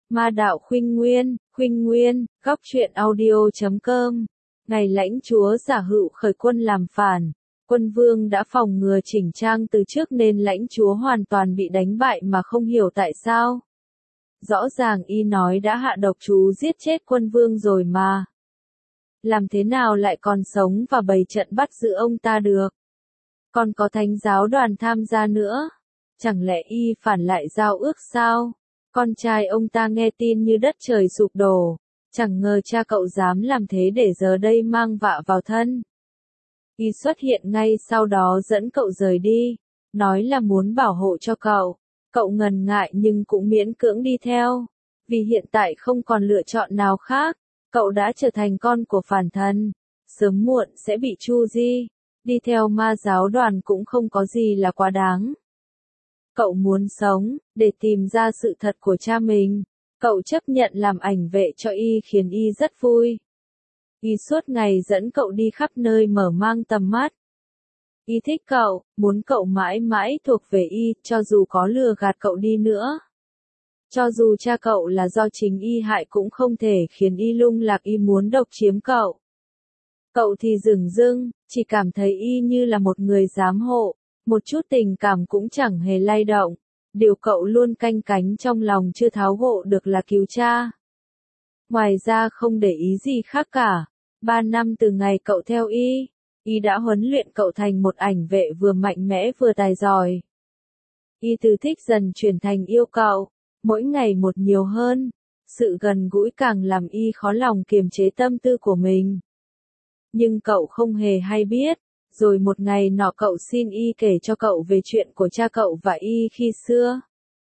Ma đạo Khuynh Nguyên, góc truyện audio.com. Ngày lãnh chúa Giả Hữu khởi quân làm phản, quân vương đã phòng ngừa chỉnh trang từ trước nên lãnh chúa hoàn toàn bị đánh bại mà không hiểu tại sao. Rõ ràng y nói đã hạ độc chú giết chết quân vương rồi mà. Làm thế nào lại còn sống và bày trận bắt giữ ông ta được? Còn có thánh giáo đoàn tham gia nữa. Chẳng lẽ y phản lại giao ước sao? Con trai ông ta nghe tin như đất trời sụp đổ. Chẳng ngờ cha cậu dám làm thế để giờ đây mang vạ vào thân. Y xuất hiện ngay sau đó dẫn cậu rời đi. Nói là muốn bảo hộ cho cậu. Cậu ngần ngại nhưng cũng miễn cưỡng đi theo. Vì hiện tại không còn lựa chọn nào khác. Cậu đã trở thành con của phản thần. Sớm muộn sẽ bị tru di. Đi theo ma giáo đoàn cũng không có gì là quá đáng. Cậu muốn sống, để tìm ra sự thật của cha mình. Cậu chấp nhận làm ảnh vệ cho y khiến y rất vui. Y suốt ngày dẫn cậu đi khắp nơi mở mang tầm mắt. Y thích cậu, muốn cậu mãi mãi thuộc về y, cho dù có lừa gạt cậu đi nữa. Cho dù cha cậu là do chính y hại cũng không thể khiến y lung lạc y muốn độc chiếm cậu. Cậu thì dửng dưng, chỉ cảm thấy y như là một người giám hộ, một chút tình cảm cũng chẳng hề lay động. Điều cậu luôn canh cánh trong lòng chưa tháo gộ được là cứu cha. Ngoài ra không để ý gì khác cả. 3 năm từ ngày cậu theo y đã huấn luyện cậu thành một ảnh vệ vừa mạnh mẽ vừa tài giỏi. Y từ thích dần chuyển thành yêu cậu, mỗi ngày một nhiều hơn. Sự gần gũi càng làm y khó lòng kiềm chế tâm tư của mình. Nhưng cậu không hề hay biết. Rồi một ngày nọ cậu xin y kể cho cậu về chuyện của cha cậu và y khi xưa.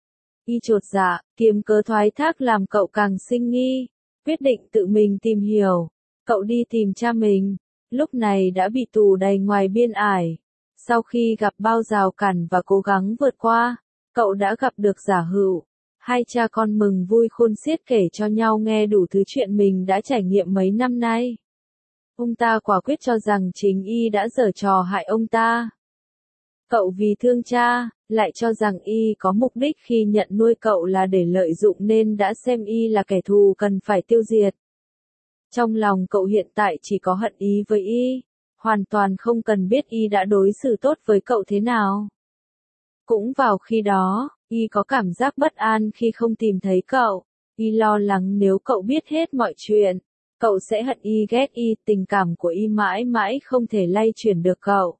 Y chột dạ, kiếm cớ thoái thác làm cậu càng sinh nghi, quyết định tự mình tìm hiểu. Cậu đi tìm cha mình, lúc này đã bị tù đầy ngoài biên ải. Sau khi gặp bao rào cản và cố gắng vượt qua, cậu đã gặp được Giả Hữu. Hai cha con mừng vui khôn xiết kể cho nhau nghe đủ thứ chuyện mình đã trải nghiệm mấy năm nay. Ông ta quả quyết cho rằng chính y đã giở trò hại ông ta. Cậu vì thương cha, lại cho rằng y có mục đích khi nhận nuôi cậu là để lợi dụng nên đã xem y là kẻ thù cần phải tiêu diệt. Trong lòng cậu hiện tại chỉ có hận ý với y, hoàn toàn không cần biết y đã đối xử tốt với cậu thế nào. Cũng vào khi đó, y có cảm giác bất an khi không tìm thấy cậu, y lo lắng nếu cậu biết hết mọi chuyện. Cậu sẽ hận y ghét y, tình cảm của y mãi mãi không thể lay chuyển được cậu.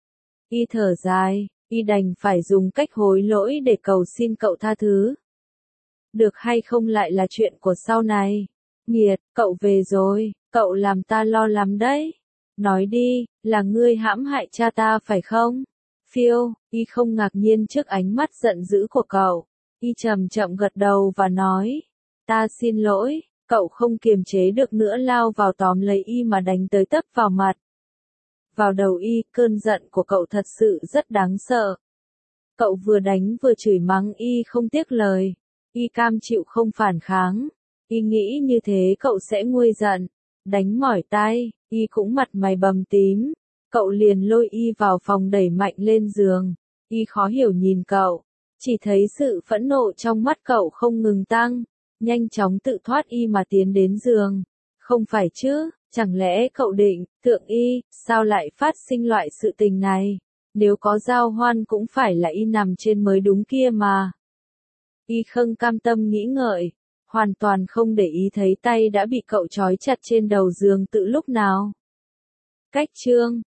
Y thở dài, y đành phải dùng cách hối lỗi để cầu xin cậu tha thứ. Được hay không lại là chuyện của sau này. Nghiệt, cậu về rồi, cậu làm ta lo lắm đấy. Nói đi, là ngươi hãm hại cha ta phải không? Phiêu, y không ngạc nhiên trước ánh mắt giận dữ của cậu. Y chậm chậm gật đầu và nói, ta xin lỗi. Cậu không kiềm chế được nữa lao vào tóm lấy y mà đánh tới tấp vào mặt. Vào đầu y, cơn giận của cậu thật sự rất đáng sợ. Cậu vừa đánh vừa chửi mắng y không tiếc lời. Y cam chịu không phản kháng. Y nghĩ như thế cậu sẽ nguôi giận. Đánh mỏi tay, y cũng mặt mày bầm tím. Cậu liền lôi y vào phòng đẩy mạnh lên giường. Y khó hiểu nhìn cậu. Chỉ thấy sự phẫn nộ trong mắt cậu không ngừng tăng. Nhanh chóng tự thoát y mà tiến đến giường. Không phải chứ, chẳng lẽ cậu định, tượng y, sao lại phát sinh loại sự tình này? Nếu có giao hoan cũng phải là y nằm trên mới đúng kia mà. Y không cam tâm nghĩ ngợi, hoàn toàn không để ý thấy tay đã bị cậu trói chặt trên đầu giường từ lúc nào. Cách chương